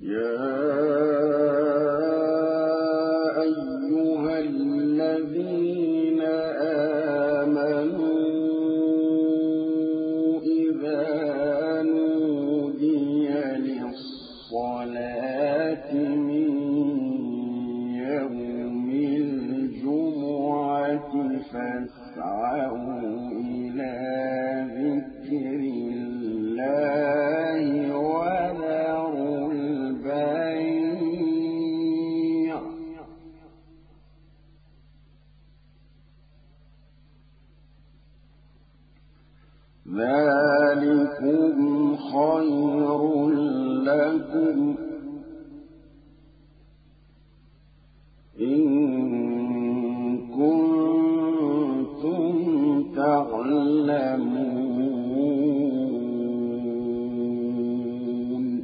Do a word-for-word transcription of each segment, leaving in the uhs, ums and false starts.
يا أيها الذين آمنوا إذا نودي للصلاة من يوم الجمعة فاسعوا إلى ذكر الله وذروا البيع ذلكم خير لكم إن كنتم تعلمون.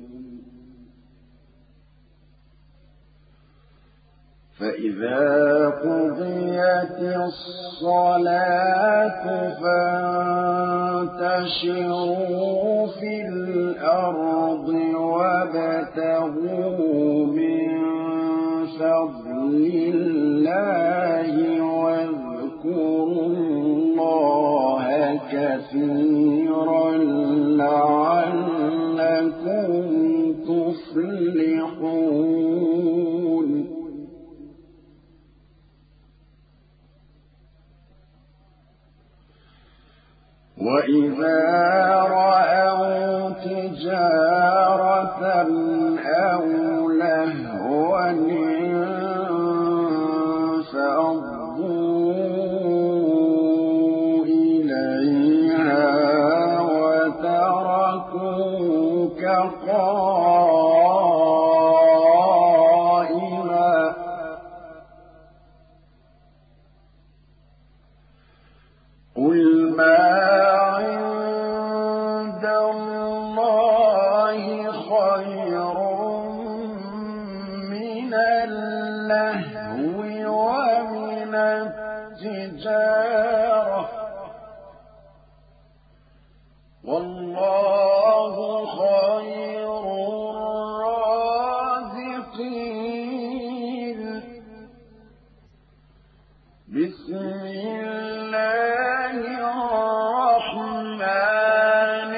فإذا قضيت الصلاة فانتشروا في الأرض وابتغوا من فضل الله واذكروا الله كثيرا لعلكم تفلحون. وإذا رأوا تجارة أو لهوا انفضوا إليها وتركوك قائما قل ما عند الله خير من اللهو ومن التجارة والله خير الرازقين. بسم الله الرحمن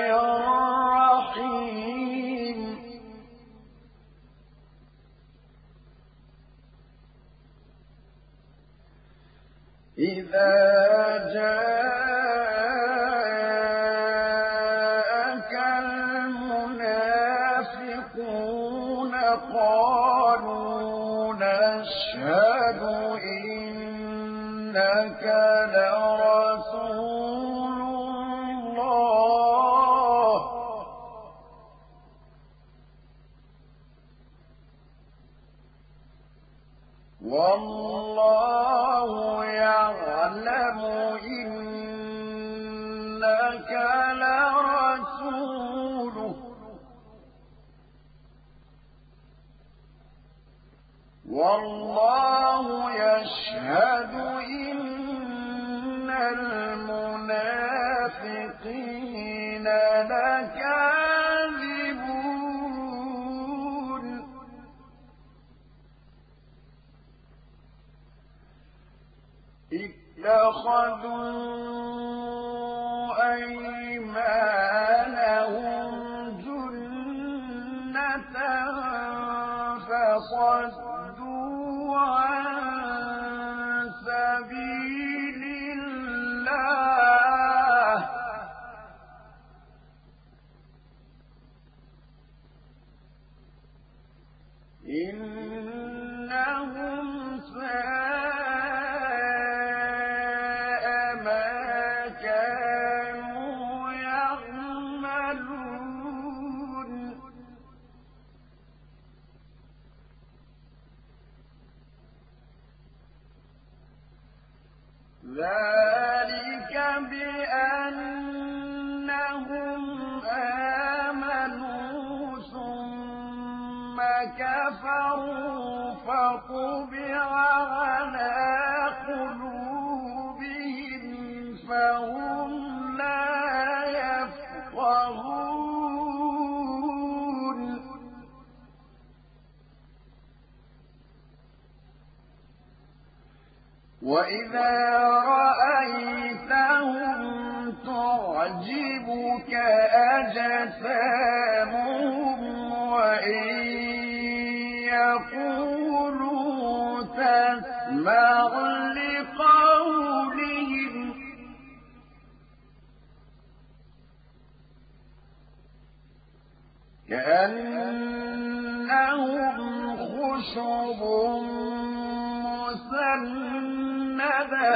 الرحيم. إذا جاءك المنافقون قالوا نشهد إنك لرسول الله والله يعلم إنك لرسوله والله يشهد إن المنافقين لكاذبون. اتخذوا أيمانهم جنة فصدوا عن سبيل الله إنهم ساء ما كانوا يعملون. ذلك بأنهم آمنوا ثم كفروا فطبع على قلوبهم فهم لا يفقهون. وإذا رأيتهم تعجبك أجسامهم وإن يقولوا تسمع لقولهم كأنهم خشب مسندة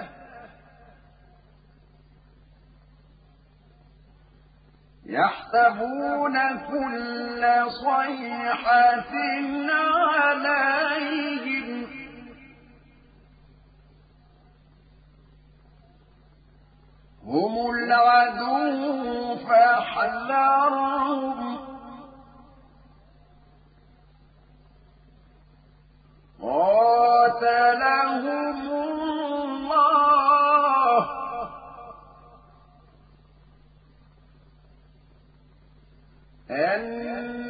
يحسبون كل صيحة عليهم هم العدو فاحذرهم قاتلهم الله أن